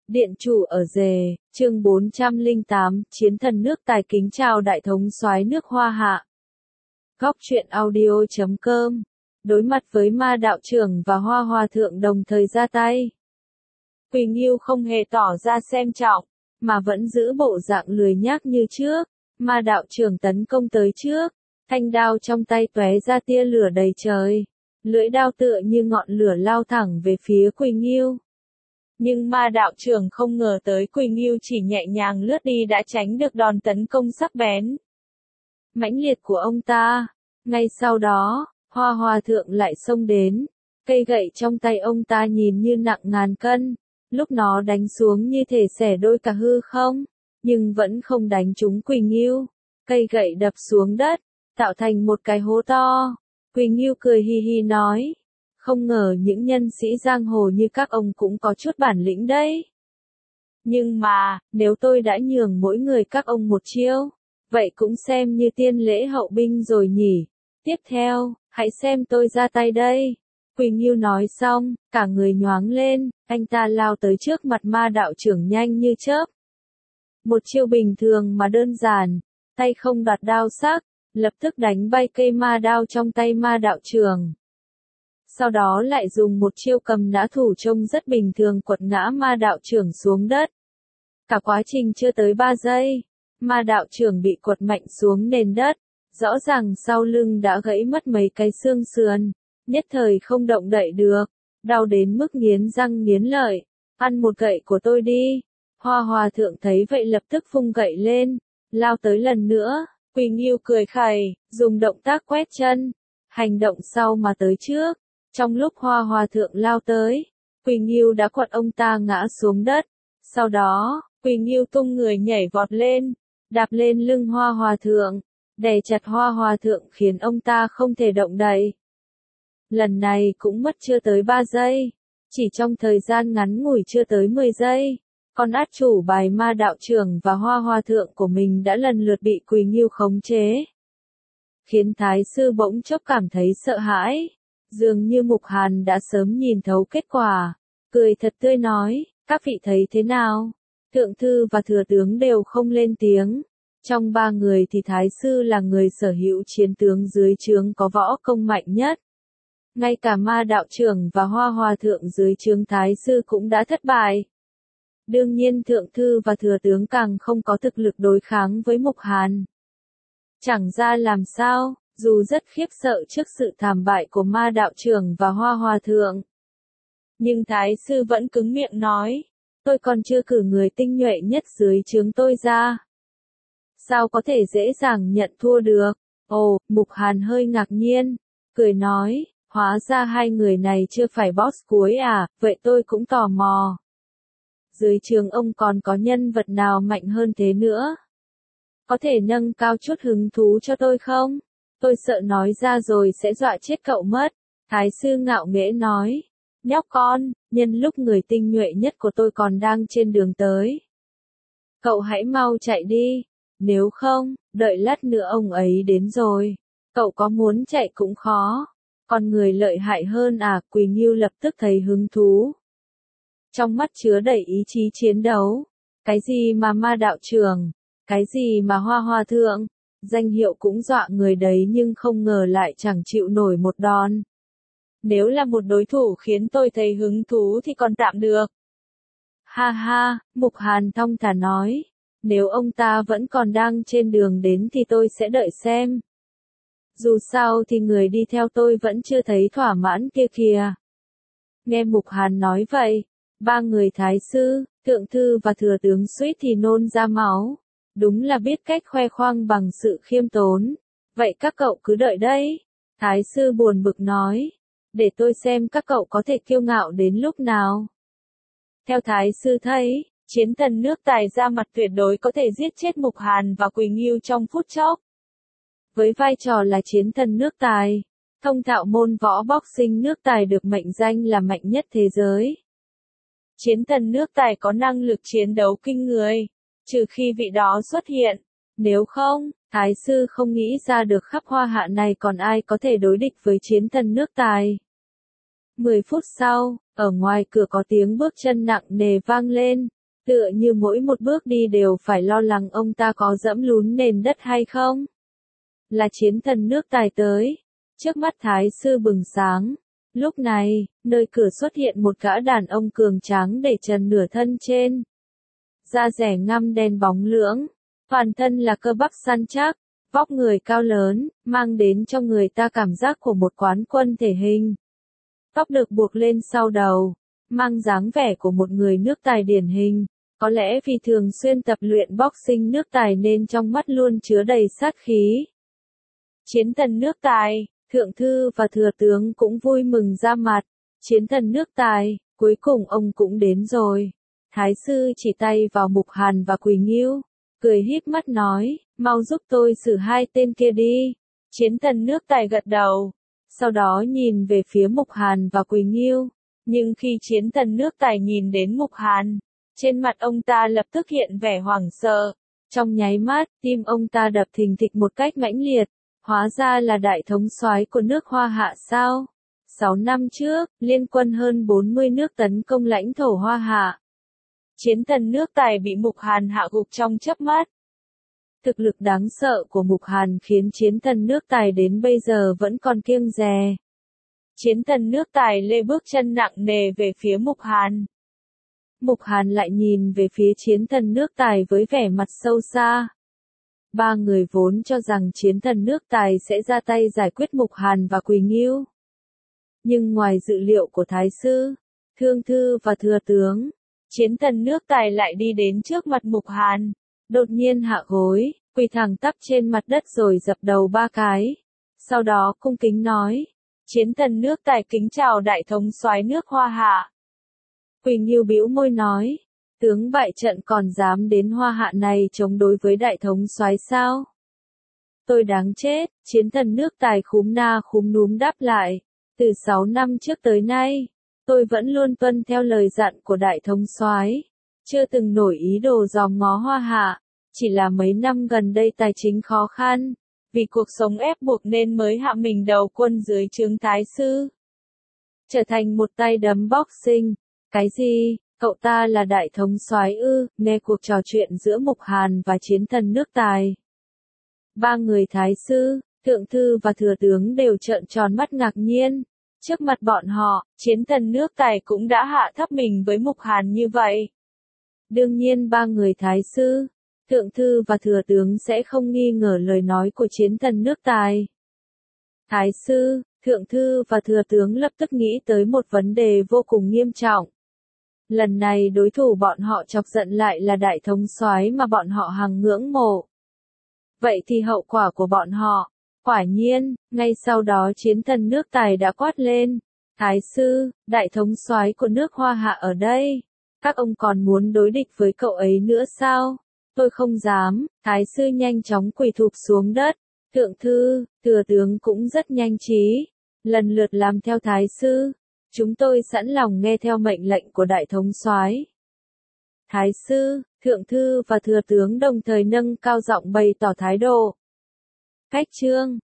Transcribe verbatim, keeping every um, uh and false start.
Điện chủ ở Dề, chương bốn trăm lẻ tám, Chiến thần nước Tài kính chào đại thống soái nước Hoa Hạ. Góc truyện audio chấm com. Đối mặt với ma đạo trưởng và Hoa Hòa thượng đồng thời ra tay. Quỳ Nghiêu không hề tỏ ra xem trọng, mà vẫn giữ bộ dạng lười nhác như trước. Ma đạo trưởng tấn công tới trước, thanh đao trong tay tóe ra tia lửa đầy trời. Lưỡi đao tựa như ngọn lửa lao thẳng về phía Quỳ Nghiêu. Nhưng ma đạo trưởng không ngờ tới Quỳ Nghiêu chỉ nhẹ nhàng lướt đi đã tránh được đòn tấn công sắc bén mãnh liệt của ông ta. Ngay sau đó, Hoa Hòa thượng lại xông đến, cây gậy trong tay ông ta nhìn như nặng ngàn cân, lúc nó đánh xuống như thể xẻ đôi cả hư không, nhưng vẫn không đánh trúng Quỳ Nghiêu. Cây gậy đập xuống đất, tạo thành một cái hố to. Quỳ Nghiêu cười hi hi nói, không ngờ những nhân sĩ giang hồ như các ông cũng có chút bản lĩnh đấy. Nhưng mà, nếu tôi đã nhường mỗi người các ông một chiêu, vậy cũng xem như tiên lễ hậu binh rồi nhỉ. Tiếp theo, hãy xem tôi ra tay đây. Quỳ Nghiêu nói xong, cả người nhoáng lên, anh ta lao tới trước mặt ma đạo trưởng nhanh như chớp. Một chiêu bình thường mà đơn giản, tay không đoạt đao sắc, lập tức đánh bay cây ma đao trong tay ma đạo trưởng. Sau đó lại dùng một chiêu cầm nã thủ trông rất bình thường quật ngã ma đạo trưởng xuống đất. Cả quá trình chưa tới ba giây, ma đạo trưởng bị quật mạnh xuống nền đất, rõ ràng sau lưng đã gãy mất mấy cái xương sườn, nhất thời không động đậy được, đau đến mức nghiến răng nghiến lợi. Ăn một gậy của tôi đi. Hoa Hòa thượng thấy vậy lập tức vung gậy lên, lao tới lần nữa. Quỳ Nghiêu cười khẩy, dùng động tác quét chân, hành động sau mà tới trước. Trong lúc Hoa Hòa thượng lao tới, Quỳ Nghiêu đã quật ông ta ngã xuống đất. Sau đó, Quỳ Nghiêu tung người nhảy vọt lên, đạp lên lưng Hoa Hòa thượng, đè chặt Hoa Hòa thượng khiến ông ta không thể động đậy. Lần này cũng mất chưa tới ba giây, chỉ trong thời gian ngắn ngủi chưa tới mười giây, con át chủ bài ma đạo trưởng và Hoa Hòa thượng của mình đã lần lượt bị Quỳ Nghiêu khống chế. Khiến Thái sư bỗng chốc cảm thấy sợ hãi. Dường như Mục Hàn đã sớm nhìn thấu kết quả, cười thật tươi nói, các vị thấy thế nào? Thượng thư và thừa tướng đều không lên tiếng. Trong ba người thì Thái sư là người sở hữu chiến tướng dưới trướng có võ công mạnh nhất. Ngay cả ma đạo trưởng và Hoa Hòa thượng dưới trướng Thái sư cũng đã thất bại. Đương nhiên thượng thư và thừa tướng càng không có thực lực đối kháng với Mục Hàn. Chẳng ra làm sao. Dù rất khiếp sợ trước sự thảm bại của ma đạo trưởng và Hoa Hòa thượng, nhưng Thái sư vẫn cứng miệng nói, tôi còn chưa cử người tinh nhuệ nhất dưới trướng tôi ra. Sao có thể dễ dàng nhận thua được? Ồ, Mục Hàn hơi ngạc nhiên, cười nói, hóa ra hai người này chưa phải boss cuối à, vậy tôi cũng tò mò. Dưới trướng ông còn có nhân vật nào mạnh hơn thế nữa? Có thể nâng cao chút hứng thú cho tôi không? Tôi sợ nói ra rồi sẽ dọa chết cậu mất. Thái sư ngạo nghễ nói. Nhóc con, nhân lúc người tinh nhuệ nhất của tôi còn đang trên đường tới. Cậu hãy mau chạy đi. Nếu không, đợi lát nữa ông ấy đến rồi. Cậu có muốn chạy cũng khó. Còn người lợi hại hơn à? Quỳ Nghiêu lập tức thấy hứng thú. Trong mắt chứa đầy ý chí chiến đấu. Cái gì mà ma đạo trưởng? Cái gì mà Hoa Hòa thượng? Danh hiệu cũng dọa người đấy nhưng không ngờ lại chẳng chịu nổi một đòn. Nếu là một đối thủ khiến tôi thấy hứng thú thì còn tạm được. Ha ha, Mục Hàn thong thả nói. Nếu ông ta vẫn còn đang trên đường đến thì tôi sẽ đợi xem. Dù sao thì người đi theo tôi vẫn chưa thấy thỏa mãn kia kìa. Nghe Mục Hàn nói vậy, ba người Thái sư, thượng thư và thừa tướng suýt thì nôn ra máu. Đúng là biết cách khoe khoang bằng sự khiêm tốn. Vậy các cậu cứ đợi đấy. Thái sư buồn bực nói. Để tôi xem các cậu có thể kiêu ngạo đến lúc nào. Theo Thái sư thấy, chiến thần nước Tài ra mặt tuyệt đối có thể giết chết Mục Hàn và Quỳ Nghiêu trong phút chốc. Với vai trò là chiến thần nước Tài, thông thạo môn võ boxing nước Tài được mệnh danh là mạnh nhất thế giới. Chiến thần nước Tài có năng lực chiến đấu kinh người. Trừ khi vị đó xuất hiện. Nếu không, Thái sư không nghĩ ra được khắp Hoa Hạ này còn ai có thể đối địch với chiến thần nước Tài. Mười phút sau, ở ngoài cửa có tiếng bước chân nặng nề vang lên. tựa như mỗi một bước đi đều phải lo lắng ông ta có dẫm lún nền đất hay không. Là chiến thần nước Tài tới. Trước mắt thái sư bừng sáng. Lúc này, nơi cửa xuất hiện một gã đàn ông cường tráng để trần nửa thân trên. Da rẻ ngăm đen bóng lưỡng, toàn thân là cơ bắp săn chắc, vóc người cao lớn, mang đến cho người ta cảm giác của một quán quân thể hình. Tóc được buộc lên sau đầu, mang dáng vẻ của một người nước Tài điển hình, có lẽ vì thường xuyên tập luyện boxing nước Tài nên trong mắt luôn chứa đầy sát khí. Chiến thần nước Tài, thượng thư và thừa tướng cũng vui mừng ra mặt. Chiến thần nước Tài, cuối cùng ông cũng đến rồi. Thái sư chỉ tay vào Mục Hàn và Quỳ Ngưu, cười híp mắt nói, mau giúp tôi xử hai tên kia đi. Chiến thần nước Tài gật đầu, sau đó nhìn về phía Mục Hàn và Quỳ Ngưu. Nhưng khi chiến thần nước Tài nhìn đến Mục Hàn, trên mặt ông ta lập tức hiện vẻ hoảng sợ. Trong nháy mắt, tim ông ta đập thình thịch một cách mãnh liệt. Hóa ra là đại thống soái của nước Hoa Hạ sao? Sáu năm trước, liên quân hơn bốn mươi nước tấn công lãnh thổ Hoa Hạ. Chiến thần nước Tài bị Mục Hàn hạ gục trong chớp mắt. Thực lực đáng sợ của Mục Hàn khiến chiến thần nước Tài đến bây giờ vẫn còn kiêng dè. Chiến thần nước Tài lê bước chân nặng nề về phía Mục Hàn. Mục Hàn lại nhìn về phía chiến thần nước Tài với vẻ mặt sâu xa. Ba người vốn cho rằng chiến thần nước Tài sẽ ra tay giải quyết Mục Hàn và Quỳ Ngưu. Nhưng ngoài dự liệu của Thái sư, Thương thư và Thừa tướng, chiến thần nước Tài lại đi đến trước mặt Mục Hàn, đột nhiên hạ gối, quỳ thẳng tắp trên mặt đất rồi dập đầu ba cái. Sau đó cung kính nói, chiến thần nước Tài kính chào đại thống soái nước Hoa Hạ. Quỳ Ngưu bĩu môi nói, tướng bại trận còn dám đến Hoa Hạ này chống đối với đại thống soái sao? Tôi đáng chết, chiến thần nước Tài khúm na khúm núm đáp lại, từ sáu năm trước tới nay, tôi vẫn luôn tuân theo lời dặn của đại thống soái, chưa từng nổi ý đồ dòm ngó Hoa Hạ, chỉ là mấy năm gần đây tài chính khó khăn, vì cuộc sống ép buộc nên mới hạ mình đầu quân dưới trướng thái sư. Trở thành một tay đấm boxing, cái gì? Cậu ta là đại thống soái ư? Nghe cuộc trò chuyện giữa Mục Hàn và chiến thần nước Tài. Ba người thái sư, thượng thư và thừa tướng đều trợn tròn mắt ngạc nhiên. Trước mặt bọn họ, chiến thần nước Tài cũng đã hạ thấp mình với Mục Hàn như vậy. Đương nhiên ba người thái sư, thượng thư và thừa tướng sẽ không nghi ngờ lời nói của chiến thần nước Tài. Thái sư, thượng thư và thừa tướng lập tức nghĩ tới một vấn đề vô cùng nghiêm trọng. Lần này đối thủ bọn họ chọc giận lại là đại thống soái mà bọn họ hằng ngưỡng mộ. Vậy thì hậu quả của bọn họ, quả nhiên, ngay sau đó chiến thần nước Tài đã quát lên, Thái sư, đại thống soái của nước Hoa Hạ ở đây, các ông còn muốn đối địch với cậu ấy nữa sao? Tôi không dám. Thái sư nhanh chóng quỳ thụp xuống đất, thượng thư, thừa tướng cũng rất nhanh trí, lần lượt làm theo thái sư. Chúng tôi sẵn lòng nghe theo mệnh lệnh của đại thống soái. Thái sư, thượng thư và thừa tướng đồng thời nâng cao giọng bày tỏ thái độ. Cách chương